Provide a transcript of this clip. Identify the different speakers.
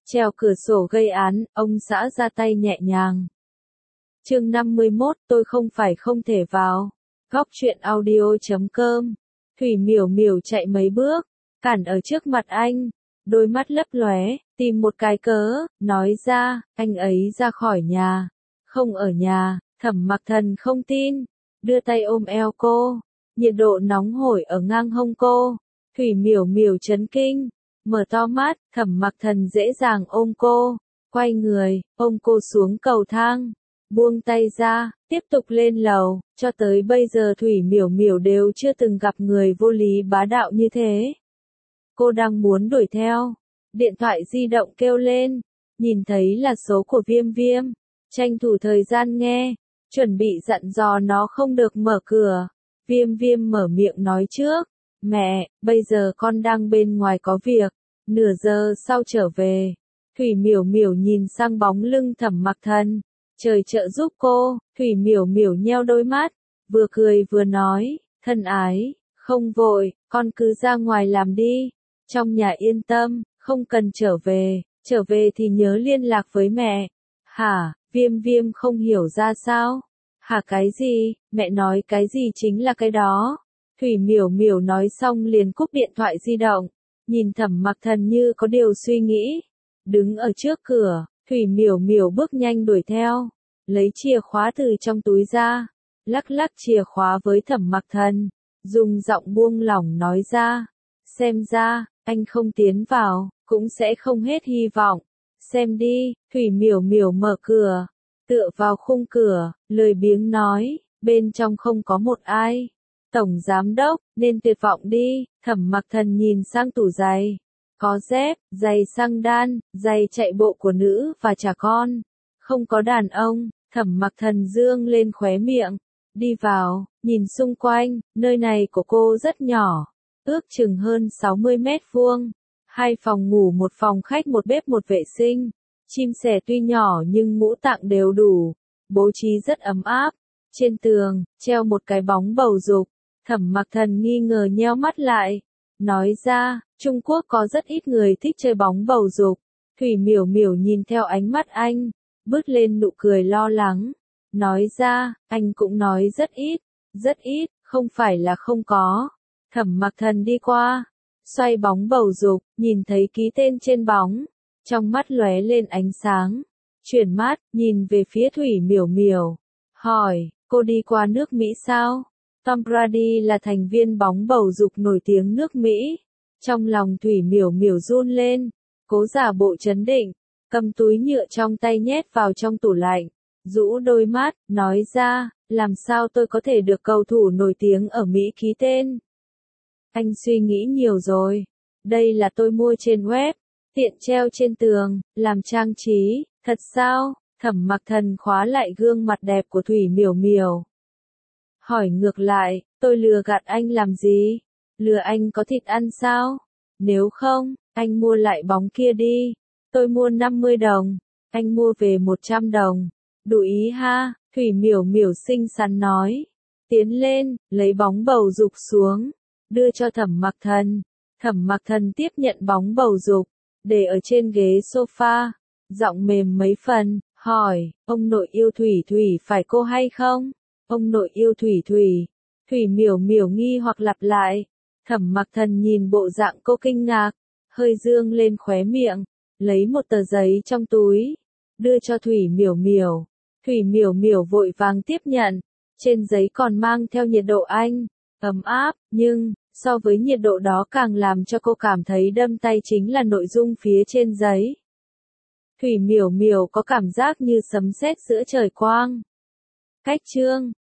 Speaker 1: Trèo cửa sổ gây án, ông xã ra tay nhẹ nhàng. Chương 51, tôi không phải không thể vào. Góc truyện audio.com. Thủy Miểu Miểu chạy mấy bước, cản ở trước mặt anh, đôi mắt lấp lóe, tìm một cái cớ, nói ra, anh ấy ra khỏi nhà, không ở nhà. Thẩm Mặc Thần không tin, đưa tay ôm eo cô, nhiệt độ nóng hổi ở ngang hông cô. Thủy Miểu Miểu chấn kinh, mở to mắt. Thẩm Mặc Thần dễ dàng ôm cô, quay người, ôm cô xuống cầu thang, buông tay ra, tiếp tục lên lầu. Cho tới bây giờ Thủy Miểu Miểu đều chưa từng gặp người vô lý bá đạo như thế. Cô đang muốn đuổi theo, điện thoại di động kêu lên, nhìn thấy là số của Viêm Viêm, tranh thủ thời gian nghe, chuẩn bị dặn dò nó không được mở cửa. Viêm Viêm mở miệng nói trước, mẹ, bây giờ con đang bên ngoài có việc, nửa giờ sau trở về. Thủy Miểu Miểu nhìn sang bóng lưng Thẩm Mặc Thần, trời trợ giúp cô. Thủy Miểu Miểu nheo đôi mắt, vừa cười vừa nói, thân ái, không vội, con cứ ra ngoài làm đi, trong nhà yên tâm, không cần trở về thì nhớ liên lạc với mẹ. Hả? Viêm Viêm không hiểu ra sao. Hả cái gì? Mẹ nói cái gì chính là cái đó. Thủy Miểu Miểu nói xong liền cúp điện thoại di động, nhìn Thẩm Mặc Thần như có điều suy nghĩ, đứng ở trước cửa. Thủy Miểu Miểu bước nhanh đuổi theo, lấy chìa khóa từ trong túi ra, lắc lắc chìa khóa với Thẩm Mặc Thần, dùng giọng buông lỏng nói ra, xem ra, anh không tiến vào, cũng sẽ không hết hy vọng. Xem đi. Thủy Miểu Miểu mở cửa, tựa vào khung cửa, lười biếng nói, bên trong không có một ai. Tổng giám đốc, nên tuyệt vọng đi. Thẩm Mặc Thần nhìn sang tủ giày, có dép, giày xăng đan, giày chạy bộ của nữ và trẻ con, không có đàn ông. Thẩm Mặc Thần dương lên khóe miệng, đi vào, nhìn xung quanh. Nơi này của cô rất nhỏ, ước chừng hơn 60 mét vuông, 2 phòng ngủ, 1 phòng khách, 1 bếp, 1 vệ sinh. Chim sẻ tuy nhỏ nhưng ngũ tạng đều đủ, bố trí rất ấm áp. Trên tường, treo một cái bóng bầu dục. Thẩm Mặc Thần nghi ngờ nheo mắt lại, nói ra, Trung Quốc có rất ít người thích chơi bóng bầu dục. Thủy Miểu Miểu nhìn theo ánh mắt anh, bứt lên nụ cười lo lắng, nói ra, anh cũng nói rất ít, không phải là không có. Thẩm Mặc Thần đi qua, xoay bóng bầu dục, nhìn thấy ký tên trên bóng, trong mắt lóe lên ánh sáng, chuyển mắt, nhìn về phía Thủy Miểu Miểu, hỏi, cô đi qua nước Mỹ sao? Tom Brady là thành viên bóng bầu dục nổi tiếng nước Mỹ. Trong lòng Thủy Miểu Miểu run lên, cố giả bộ trấn định, cầm túi nhựa trong tay nhét vào trong tủ lạnh, rũ đôi mắt, nói ra, làm sao tôi có thể được cầu thủ nổi tiếng ở Mỹ ký tên? Anh suy nghĩ nhiều rồi, đây là tôi mua trên web, tiện treo trên tường, làm trang trí. Thật sao? Thẩm Mặc Thần khóa lại gương mặt đẹp của Thủy Miểu Miểu, hỏi ngược lại, tôi lừa gạt anh làm gì? Lừa anh có thịt ăn sao? Nếu không, anh mua lại bóng kia đi. Tôi mua 50 đồng, anh mua về 100 đồng. Đủ ý ha? Thủy Miểu Miểu xinh xắn nói. Tiến lên, lấy bóng bầu dục xuống, đưa cho Thẩm Mặc Thần. Thẩm Mặc Thần tiếp nhận bóng bầu dục, để ở trên ghế sofa, giọng mềm mấy phần, hỏi, ông nội yêu Thủy Thủy phải cô hay không? Ông nội yêu Thủy Thủy. Thủy Miểu Miểu nghi hoặc lặp lại. Thẩm Mặc Thần nhìn bộ dạng cô kinh ngạc, hơi dương lên khóe miệng, lấy một tờ giấy trong túi, đưa cho Thủy Miểu Miểu. Thủy Miểu Miểu vội vàng tiếp nhận, trên giấy còn mang theo nhiệt độ Anh, ấm áp, nhưng, so với nhiệt độ đó càng làm cho cô cảm thấy đâm tay chính là nội dung phía trên giấy. Thủy Miểu Miểu có cảm giác như sấm sét giữa trời quang. Cách chương